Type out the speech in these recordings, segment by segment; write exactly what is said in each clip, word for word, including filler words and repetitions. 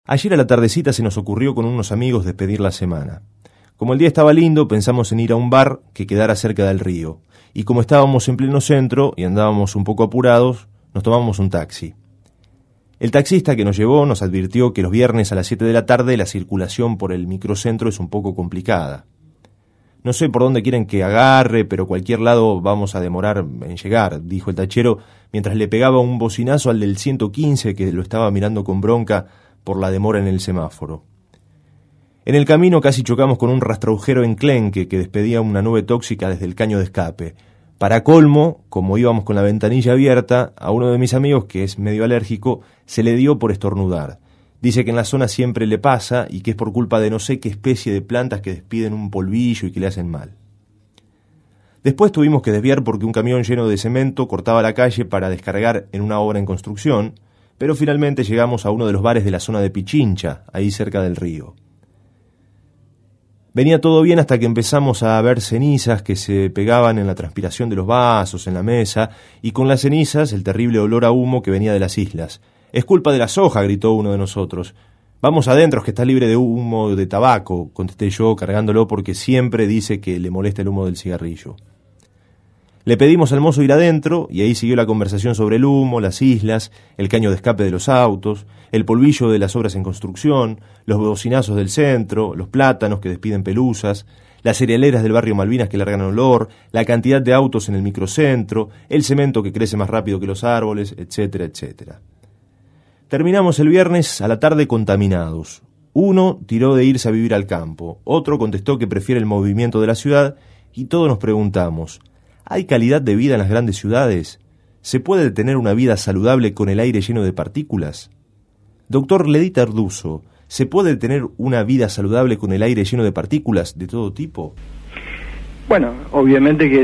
Ayer a la tardecita se nos ocurrió con unos amigos despedir la semana. Como el día estaba lindo, pensamos en ir a un bar que quedara cerca del río. Y como estábamos en pleno centro y andábamos un poco apurados, nos tomamos un taxi. El taxista que nos llevó nos advirtió que los viernes a las siete de la tarde la circulación por el microcentro es un poco complicada. No sé por dónde quieren que agarre, pero cualquier lado vamos a demorar en llegar, dijo el tachero, mientras le pegaba un bocinazo al del ciento quince que lo estaba mirando con bronca por la demora en el semáforo. En el camino casi chocamos con un rastrojero enclenque que despedía una nube tóxica desde el caño de escape. Para colmo, como íbamos con la ventanilla abierta, a uno de mis amigos, que es medio alérgico, se le dio por estornudar. Dice que en la zona siempre le pasa y que es por culpa de no sé qué especie de plantas que despiden un polvillo y que le hacen mal. Después tuvimos que desviar porque un camión lleno de cemento cortaba la calle para descargar en una obra en construcción, pero finalmente llegamos a uno de los bares de la zona de Pichincha, ahí cerca del río. Venía todo bien hasta que empezamos a ver cenizas que se pegaban en la transpiración de los vasos, en la mesa, y con las cenizas el terrible olor a humo que venía de las islas. «Es culpa de la soja», gritó uno de nosotros. «Vamos adentro, que está libre de humo de tabaco», contesté yo, cargándolo porque siempre dice que le molesta el humo del cigarrillo. Le pedimos al mozo ir adentro y ahí siguió la conversación sobre el humo, las islas, el caño de escape de los autos, el polvillo de las obras en construcción, los bocinazos del centro, los plátanos que despiden pelusas, las cerealeras del barrio Malvinas que largan olor, la cantidad de autos en el microcentro, el cemento que crece más rápido que los árboles, etcétera, etcétera. Terminamos el viernes a la tarde contaminados. Uno tiró de irse a vivir al campo, otro contestó que prefiere el movimiento de la ciudad y todos nos preguntamos: ¿hay calidad de vida en las grandes ciudades? ¿Se puede tener una vida saludable con el aire lleno de partículas? Doctor Ledit Arduzo, ¿se puede tener una vida saludable con el aire lleno de partículas de todo tipo? Bueno, obviamente que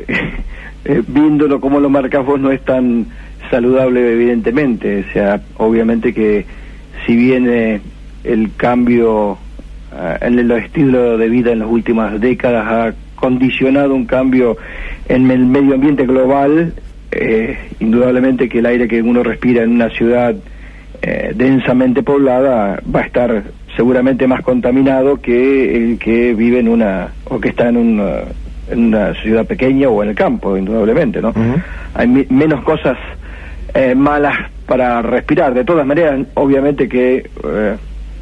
eh, viéndolo como lo marcas vos no es tan saludable evidentemente, o sea, obviamente que si viene el cambio uh, en el estilo de vida en las últimas décadas ha condicionado un cambio en el medio ambiente global, eh, indudablemente que el aire que uno respira en una ciudad eh, densamente poblada va a estar seguramente más contaminado que el que vive en una, o que está en una, en una ciudad pequeña o en el campo, indudablemente, ¿no? Uh-huh. Hay mi, menos cosas eh, malas para respirar. De todas maneras, obviamente que eh,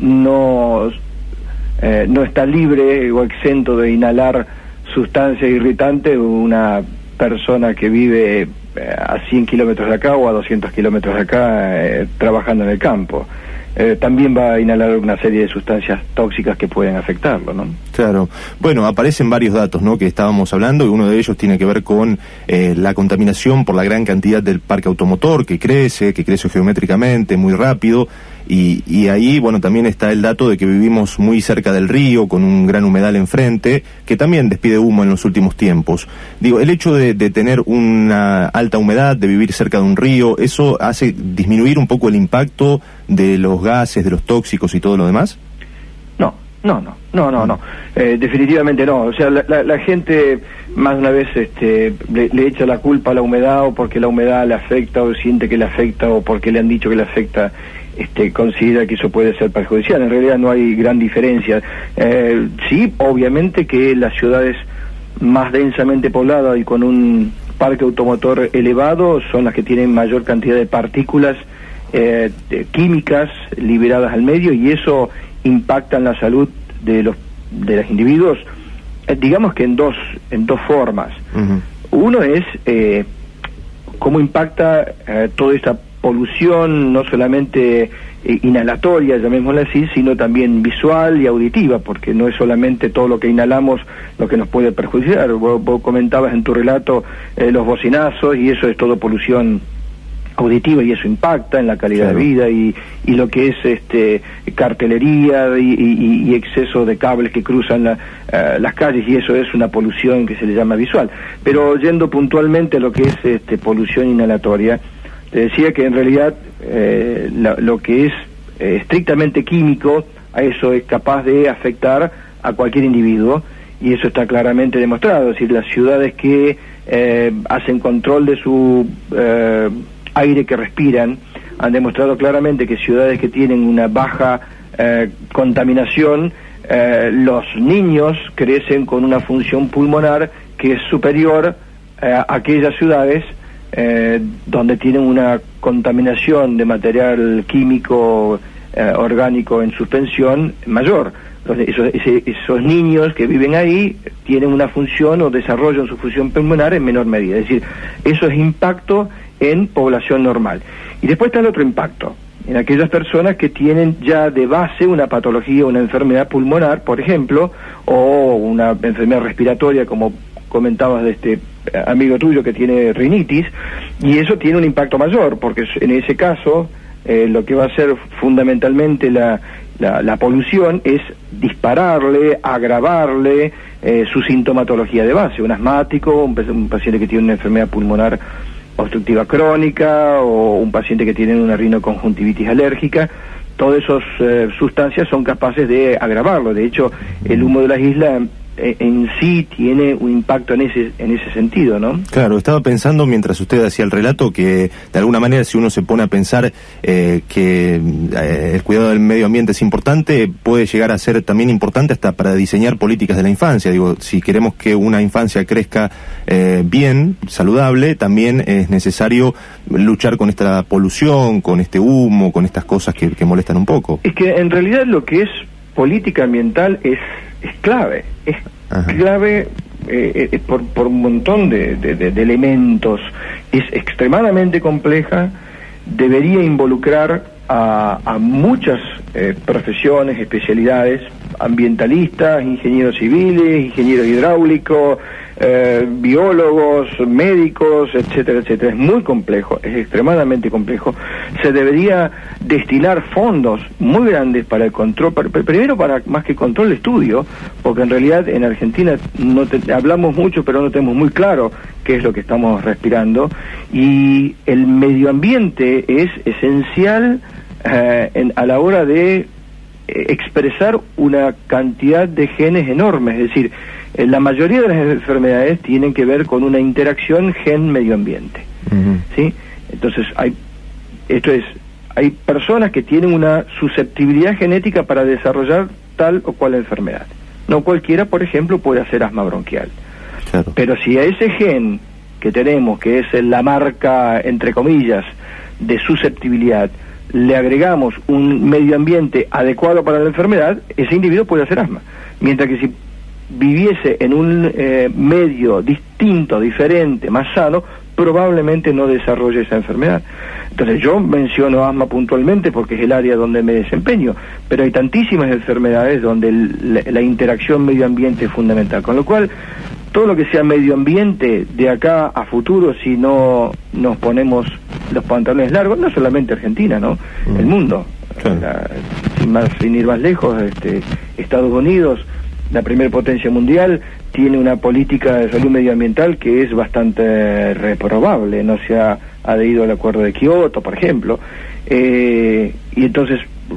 no, eh, no está libre o exento de inhalar sustancia irritante una persona que vive eh, a cien kilómetros de acá o a doscientos kilómetros de acá eh, trabajando en el campo. Eh, también va a inhalar una serie de sustancias tóxicas que pueden afectarlo, ¿no? Claro. Bueno, aparecen varios datos, ¿no?, que estábamos hablando, y uno de ellos tiene que ver con eh, la contaminación por la gran cantidad del parque automotor que crece, que crece geométricamente, muy rápido, y, y ahí, bueno, también está el dato de que vivimos muy cerca del río, con un gran humedal enfrente, que también despide humo en los últimos tiempos. Digo, el hecho de, de tener una alta humedad, de vivir cerca de un río, ¿eso hace disminuir un poco el impacto de los gases, de los tóxicos y todo lo demás? No, no, no, no, no, no. Eh, definitivamente no. O sea, la, la, la gente más de una vez este, le, le echa la culpa a la humedad, o porque la humedad le afecta, o siente que le afecta, o porque le han dicho que le afecta, este, considera que eso puede ser perjudicial. En realidad no hay gran diferencia. Eh, sí, obviamente que las ciudades más densamente pobladas y con un parque automotor elevado son las que tienen mayor cantidad de partículas Eh, de químicas liberadas al medio, y eso impacta en la salud de los de los individuos, eh, digamos que en dos en dos formas. Uh-huh. Uno es eh, cómo impacta eh, toda esta polución, no solamente eh, inhalatoria, llamémosla así, sino también visual y auditiva, porque no es solamente todo lo que inhalamos lo que nos puede perjudicar. Vos, vos comentabas en tu relato eh, los bocinazos, y eso es todo polución auditiva, y eso impacta en la calidad claro. de vida, y, y lo que es este cartelería y, y, y exceso de cables que cruzan la, uh, las calles, y eso es una polución que se le llama visual. Pero yendo puntualmente a lo que es este polución inhalatoria, te decía que en realidad eh, la, lo que es eh, estrictamente químico, a eso es capaz de afectar a cualquier individuo, y eso está claramente demostrado. Es decir, las ciudades que eh, hacen control de su eh, aire que respiran, han demostrado claramente que ciudades que tienen una baja eh, contaminación, eh, los niños crecen con una función pulmonar que es superior eh, a aquellas ciudades eh, donde tienen una contaminación de material químico eh, orgánico en suspensión mayor. Entonces, esos, ese, esos niños que viven ahí tienen una función o desarrollan su función pulmonar en menor medida. Es decir, eso es impacto en población normal. Y después está el otro impacto, en aquellas personas que tienen ya de base una patología, una enfermedad pulmonar, por ejemplo, o una enfermedad respiratoria, como comentabas de este amigo tuyo que tiene rinitis, y eso tiene un impacto mayor, porque en ese caso eh, lo que va a ser fundamentalmente la, la, la polución es dispararle, agravarle eh, su sintomatología de base, un asmático, un, un paciente que tiene una enfermedad pulmonar obstructiva crónica, o un paciente que tiene una rinoconjuntivitis alérgica. Todas esas eh, sustancias son capaces de agravarlo. De hecho, el humo de las islas eh, en sí tiene un impacto en ese en ese sentido, ¿no? Claro, estaba pensando mientras usted hacía el relato que de alguna manera, si uno se pone a pensar eh, que eh, el cuidado del medio ambiente es importante, puede llegar a ser también importante hasta para diseñar políticas de la infancia. Digo, si queremos que una infancia crezca eh, bien, saludable, también es necesario luchar con esta polución, con este humo, con estas cosas que, que molestan un poco. Es que en realidad lo que es política ambiental es es clave, es Ajá. clave eh, eh, por, por un montón de, de, de, de elementos, es extremadamente compleja, debería involucrar a, a muchas eh, profesiones, especialidades, ambientalistas, ingenieros civiles, ingenieros hidráulicos, eh, biólogos, médicos, etcétera, etcétera. Es muy complejo, es extremadamente complejo. Se debería destinar fondos muy grandes para el control, para, primero para más que control, estudio, porque en realidad en Argentina no te, hablamos mucho, pero no tenemos muy claro qué es lo que estamos respirando, y el medio ambiente es esencial eh, en, a la hora de expresar una cantidad de genes enormes. Es decir, eh, la mayoría de las enfermedades tienen que ver con una interacción gen-medio ambiente. Uh-huh. ¿Sí? Entonces, hay, esto es, hay personas que tienen una susceptibilidad genética para desarrollar tal o cual enfermedad. No cualquiera, por ejemplo, puede hacer asma bronquial. Claro. Pero si a ese gen que tenemos, que es la marca, entre comillas, de susceptibilidad, le agregamos un medio ambiente adecuado para la enfermedad, ese individuo puede hacer asma. Mientras que si viviese en un eh, medio distinto, diferente, más sano, probablemente no desarrolle esa enfermedad. Entonces yo menciono asma puntualmente porque es el área donde me desempeño, pero hay tantísimas enfermedades donde el, la, la interacción medio ambiente es fundamental, con lo cual todo lo que sea medio ambiente de acá a futuro, si no nos ponemos los pantalones largos, no solamente Argentina, ¿no? Mm. El mundo. Claro. La, sin más, sin ir más lejos, este, Estados Unidos, la primera potencia mundial, tiene una política de salud medioambiental que es bastante reprobable. No se ha adherido al acuerdo de Kioto, por ejemplo. Eh, y entonces,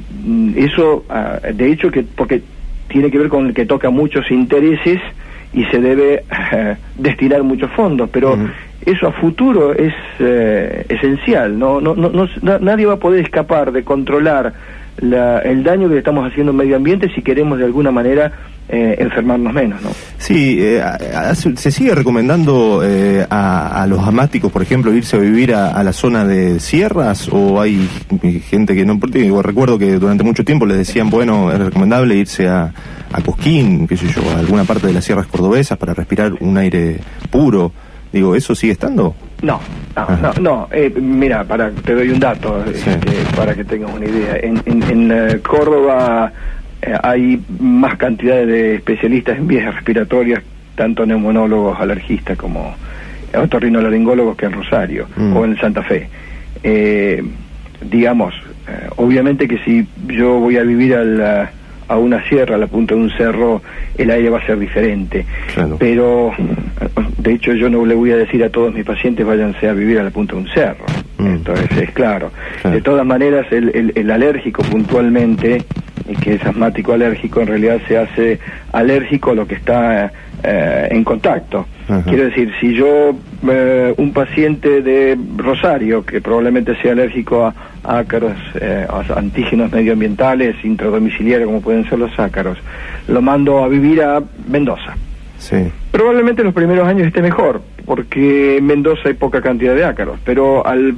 eso, de hecho, que porque tiene que ver con el que toca muchos intereses y se debe uh, destinar muchos fondos, pero uh-huh. eso a futuro es uh, esencial. No, no, no, no, nadie va a poder escapar de controlar la, el daño que le estamos haciendo al medio ambiente si queremos de alguna manera eh, enfermarnos menos, ¿no? Sí, eh, se sigue recomendando eh, a, a los asmáticos, por ejemplo, irse a vivir a, a la zona de sierras, o hay gente que no... Porque recuerdo que durante mucho tiempo les decían, bueno, es recomendable irse a, a Cosquín, qué sé yo, a alguna parte de las sierras cordobesas para respirar un aire puro. Digo, ¿eso sigue estando? No, no, no, no. Eh, mira, para, te doy un dato, sí. este, para que tengas una idea. En, en, en uh, Córdoba eh, hay más cantidad de especialistas en vías respiratorias, tanto neumonólogos, alergistas como otorrinolaringólogos, que en Rosario mm. o en Santa Fe. Eh, digamos, eh, obviamente que si yo voy a vivir a la... a una sierra, a la punta de un cerro, el aire va a ser diferente. Claro. Pero, de hecho, yo no le voy a decir a todos mis pacientes váyanse a vivir a la punta de un cerro. Mm. Entonces, es claro. claro. De todas maneras, el, el, el alérgico puntualmente, que es asmático alérgico, en realidad se hace alérgico a lo que está eh, en contacto. Ajá. Quiero decir, si yo, eh, un paciente de Rosario, que probablemente sea alérgico a, ácaros, eh, antígenos medioambientales, intradomiciliarios, como pueden ser los ácaros, lo mando a vivir a Mendoza. Sí. Probablemente en los primeros años esté mejor, porque en Mendoza hay poca cantidad de ácaros, pero al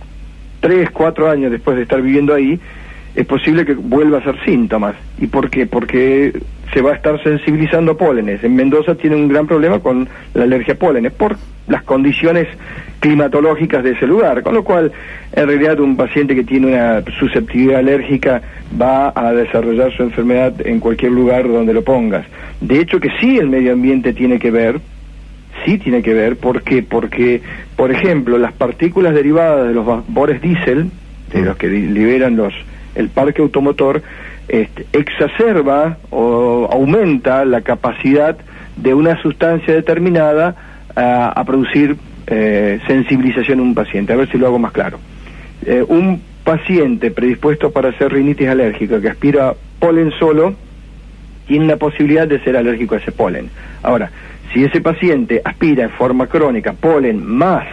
tres, cuatro años después de estar viviendo ahí, es posible que vuelva a ser síntomas. ¿Y por qué? Porque se va a estar sensibilizando a pólenes. En Mendoza tiene un gran problema con la alergia a pólenes, por las condiciones climatológicas de ese lugar, con lo cual, en realidad, un paciente que tiene una susceptibilidad alérgica va a desarrollar su enfermedad en cualquier lugar donde lo pongas. De hecho, que sí el medio ambiente tiene que ver, sí tiene que ver, ¿por qué? Porque, por ejemplo, las partículas derivadas de los vapores diésel, de los que liberan los el parque automotor, este, exacerba o aumenta la capacidad de una sustancia determinada a, a producir eh, sensibilización en un paciente. A ver si lo hago más claro. Eh, un paciente predispuesto para hacer rinitis alérgica que aspira polen solo, tiene la posibilidad de ser alérgico a ese polen. Ahora, si ese paciente aspira en forma crónica polen más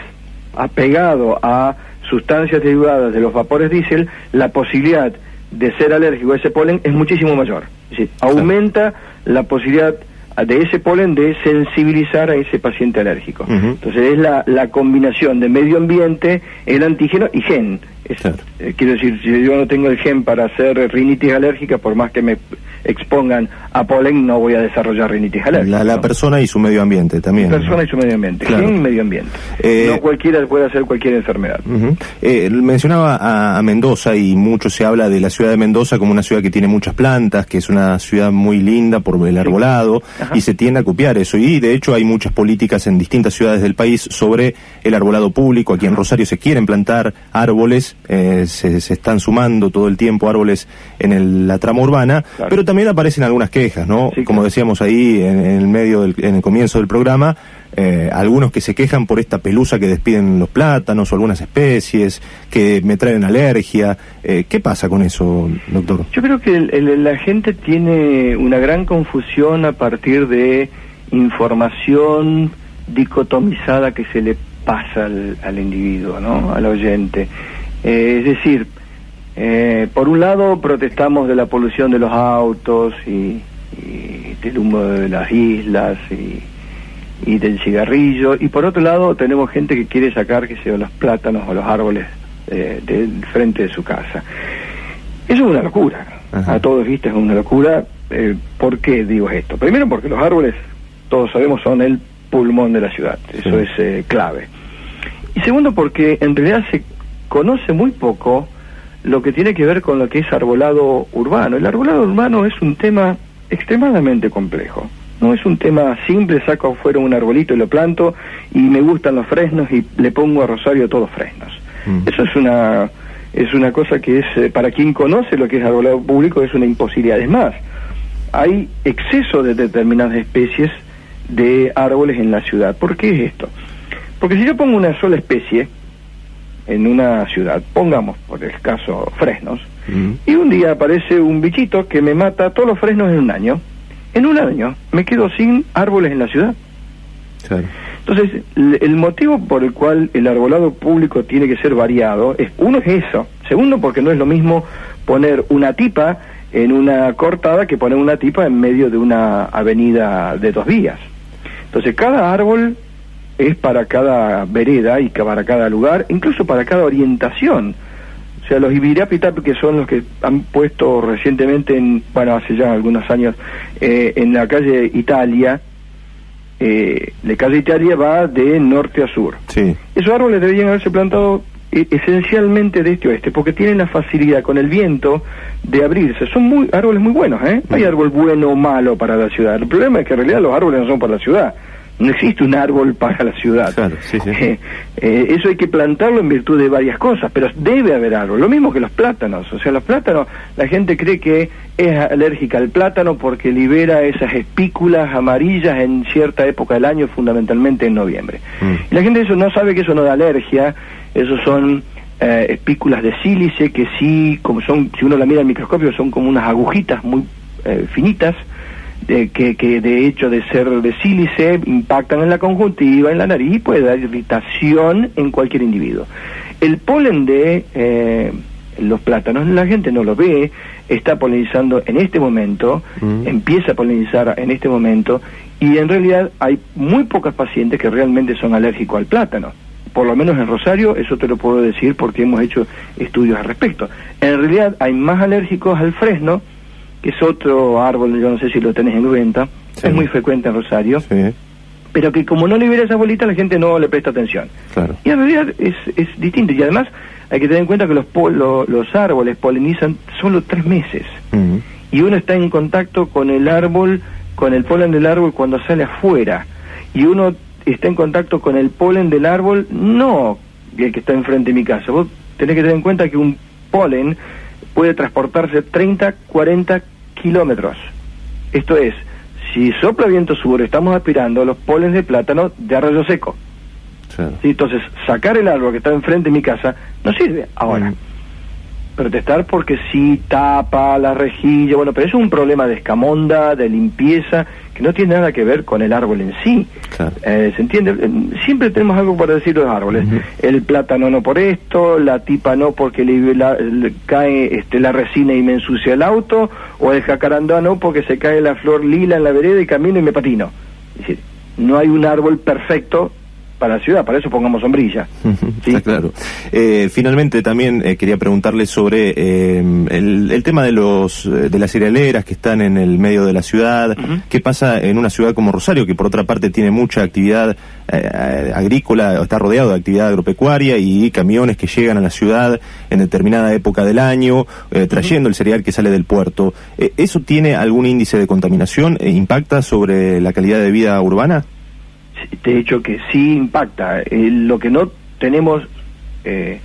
apegado a sustancias derivadas de los vapores diésel, la posibilidad de ser alérgico a ese polen es muchísimo mayor. Es decir, aumenta la posibilidad de ese polen de sensibilizar a ese paciente alérgico. Uh-huh. Entonces es la, la combinación de medio ambiente, el antígeno y gen. Es, claro. eh, quiero decir, si yo no tengo el gen para hacer rinitis alérgica, por más que me expongan a polen, no voy a desarrollar rinitis alérgica. La, la ¿no? persona y su medio ambiente también. La persona y su medio ambiente, claro. Gen y medio ambiente. Eh, no cualquiera puede hacer cualquier enfermedad. Uh-huh. eh, mencionaba a, a Mendoza, y mucho se habla de la ciudad de Mendoza como una ciudad que tiene muchas plantas, que es una ciudad muy linda por el arbolado, sí. Y se tiende a copiar eso, y de hecho hay muchas políticas en distintas ciudades del país sobre el arbolado público. Aquí en Rosario se quieren plantar árboles, eh, se, se están sumando todo el tiempo árboles en el, la trama urbana, claro. Pero también aparecen algunas quejas, ¿no? Sí, como claro. Decíamos ahí en, en el medio del, en el comienzo del programa, eh, algunos que se quejan por esta pelusa que despiden los plátanos o algunas especies que me traen alergia. Eh, ¿qué pasa con eso, doctor? Yo creo que el, el, la gente tiene una gran confusión a partir de información dicotomizada que se le pasa al, al individuo, ¿no? Al oyente. Eh, es decir, eh, por un lado protestamos de la polución de los autos y, y del humo de las islas y, y del cigarrillo, y por otro lado tenemos gente que quiere sacar, que sea, los plátanos o los árboles eh, del frente de su casa. Eso es una locura. Ajá. A todos vistas es una locura. Eh, ¿Por qué digo esto? Primero porque los árboles, todos sabemos, son el pulmón de la ciudad. Eso sí. es eh, clave. Y segundo porque en realidad se conoce muy poco lo que tiene que ver con lo que es arbolado urbano. El arbolado urbano es un tema extremadamente complejo. No es un tema simple, saco afuera un arbolito y lo planto y me gustan los fresnos y le pongo a Rosario todos fresnos. Mm. Eso es una es una cosa que es, eh, para quien conoce lo que es arbolado público, es una imposibilidad. Es más, hay exceso de determinadas especies de árboles en la ciudad. ¿Por qué es esto? Porque si yo pongo una sola especie en una ciudad, pongamos por el caso fresnos, mm. y un día aparece un bichito que me mata todos los fresnos en un año, en un año me quedo sin árboles en la ciudad. Claro. Entonces, el motivo por el cual el arbolado público tiene que ser variado, es uno es eso, segundo porque no es lo mismo poner una tipa en una cortada que poner una tipa en medio de una avenida de dos vías. Entonces, cada árbol es para cada vereda y para cada lugar, incluso para cada orientación. O sea, los ibirapitap, que son los que han puesto recientemente, en, bueno, hace ya algunos años, eh, en la calle Italia, eh, la calle Italia va de norte a sur. Sí. Esos árboles deberían haberse plantado eh, esencialmente de este a oeste, porque tienen la facilidad con el viento de abrirse. Son muy árboles muy buenos, ¿eh? No hay árbol bueno o malo para la ciudad. El problema es que en realidad los árboles no son para la ciudad. No existe un árbol para la ciudad. Claro, sí, sí. Eh, eh, eso hay que plantarlo en virtud de varias cosas, pero debe haber árbol. Lo mismo que los plátanos. O sea, los plátanos, la gente cree que es alérgica al plátano porque libera esas espículas amarillas en cierta época del año, fundamentalmente en noviembre. Mm. Y la gente eso no sabe que eso no da alergia. Esos son eh, espículas de sílice que sí, como son, si uno la mira al microscopio, son como unas agujitas muy eh, finitas, De, que, que de hecho de ser de sílice impactan en la conjuntiva, en la nariz, y puede dar irritación en cualquier individuo. El polen de eh, los plátanos, la gente no lo ve, está polinizando en este momento, mm. empieza a polinizar en este momento, y en realidad hay muy pocas pacientes que realmente son alérgicos al plátano. Por lo menos en Rosario, eso te lo puedo decir porque hemos hecho estudios al respecto. En realidad hay más alérgicos al fresno, que es otro árbol, yo no sé si lo tenés en cuenta, sí. es muy frecuente en Rosario, sí. pero que como no libera esa bolita, la gente no le presta atención. Claro. Y en realidad es, es distinto, y además hay que tener en cuenta que los, polo, los árboles polinizan solo tres meses, uh-huh. y uno está en contacto con el árbol, con el polen del árbol cuando sale afuera, y uno está en contacto con el polen del árbol, no el que está enfrente de mi casa. Vos tenés que tener en cuenta que un polen puede transportarse treinta, cuarenta kilómetros. Esto es, si sopla viento sur, estamos aspirando los polens de plátano de arroyo seco. Sí. ¿Sí? Entonces, sacar el árbol que está enfrente de mi casa no sirve. Ahora, mm. protestar porque sí tapa la rejilla, bueno, pero eso es un problema de escamonda, de limpieza, que no tiene nada que ver con el árbol en sí. Claro. Eh, ¿Se entiende? Siempre tenemos algo para decir los árboles. Uh-huh. El plátano no por esto, la tipa no porque le, la, le cae este, la resina y me ensucia el auto, o el jacarandá no porque se cae la flor lila en la vereda y camino y me patino. Es decir, no hay un árbol perfecto para la ciudad, para eso pongamos sombrilla. ¿Sí? Está claro. Eh, finalmente también eh, quería preguntarle sobre eh, el, el tema de los de las cerealeras que están en el medio de la ciudad. Uh-huh. ¿Qué pasa en una ciudad como Rosario, que por otra parte tiene mucha actividad eh, agrícola, está rodeado de actividad agropecuaria y camiones que llegan a la ciudad en determinada época del año, eh, trayendo uh-huh. el cereal que sale del puerto? Eh, ¿Eso tiene algún índice de contaminación? Eh, ¿Impacta sobre la calidad de vida urbana? De hecho que sí impacta. Eh, lo que no tenemos eh,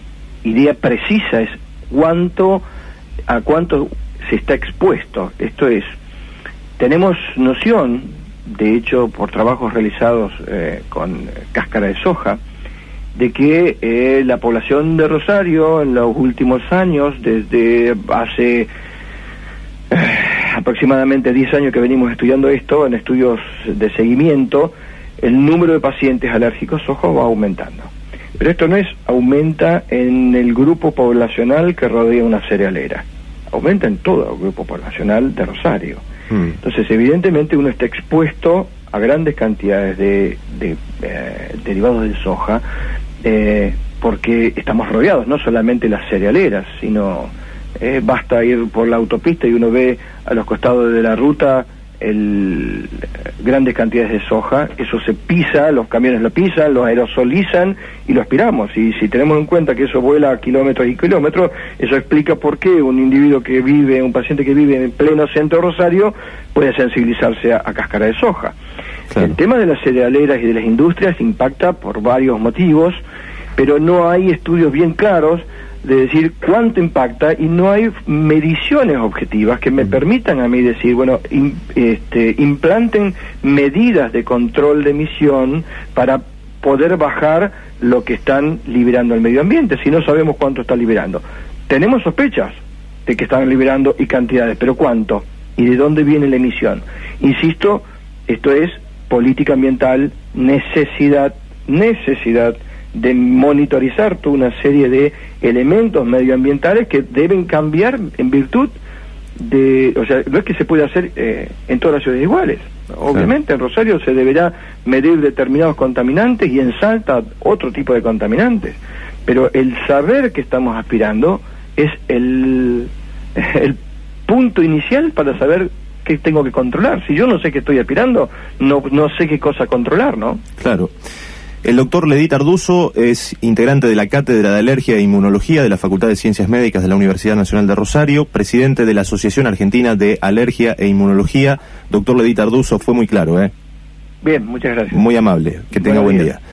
idea precisa es cuánto, a cuánto se está expuesto. Esto es, tenemos noción, de hecho por trabajos realizados eh, con cáscara de soja, de que eh, la población de Rosario en los últimos años, desde hace eh, aproximadamente diez años que venimos estudiando esto, en estudios de seguimiento, el número de pacientes alérgicos, ojo, va aumentando. Pero esto no es aumenta en el grupo poblacional que rodea una cerealera, aumenta en todo el grupo poblacional de Rosario. Mm. Entonces, evidentemente, uno está expuesto a grandes cantidades de, de eh, derivados de soja, eh, porque estamos rodeados, no solamente las cerealeras, sino eh, basta ir por la autopista y uno ve a los costados de la ruta el grandes cantidades de soja, eso se pisa, los camiones lo pisan, lo aerosolizan y lo aspiramos, y si tenemos en cuenta que eso vuela a kilómetros y kilómetros, eso explica por qué un individuo que vive, un paciente que vive en pleno centro de Rosario puede sensibilizarse a, a cáscara de soja. Claro. El tema de las cerealeras y de las industrias impacta por varios motivos, pero no hay estudios bien claros de decir cuánto impacta, y no hay mediciones objetivas que me permitan a mí decir, bueno, in, este, implanten medidas de control de emisión para poder bajar lo que están liberando al medio ambiente, si no sabemos cuánto está liberando. Tenemos sospechas de que están liberando y cantidades, pero ¿cuánto? ¿Y de dónde viene la emisión? Insisto, esto es política ambiental, necesidad, necesidad de monitorizar toda una serie de elementos medioambientales que deben cambiar en virtud de, o sea, no es que se pueda hacer eh, en todas las ciudades iguales. Obviamente, sí. En Rosario se deberá medir determinados contaminantes y en Salta otro tipo de contaminantes, pero el saber que estamos aspirando es el, el punto inicial para saber qué tengo que controlar. Si yo no sé qué estoy aspirando, no, no sé qué cosa controlar, ¿no? Claro. El doctor Ledit Arduzo es integrante de la Cátedra de Alergia e Inmunología de la Facultad de Ciencias Médicas de la Universidad Nacional de Rosario, presidente de la Asociación Argentina de Alergia e Inmunología. Doctor Ledit Arduzo, fue muy claro, ¿eh? Bien, muchas gracias. Muy amable, que tenga buen día.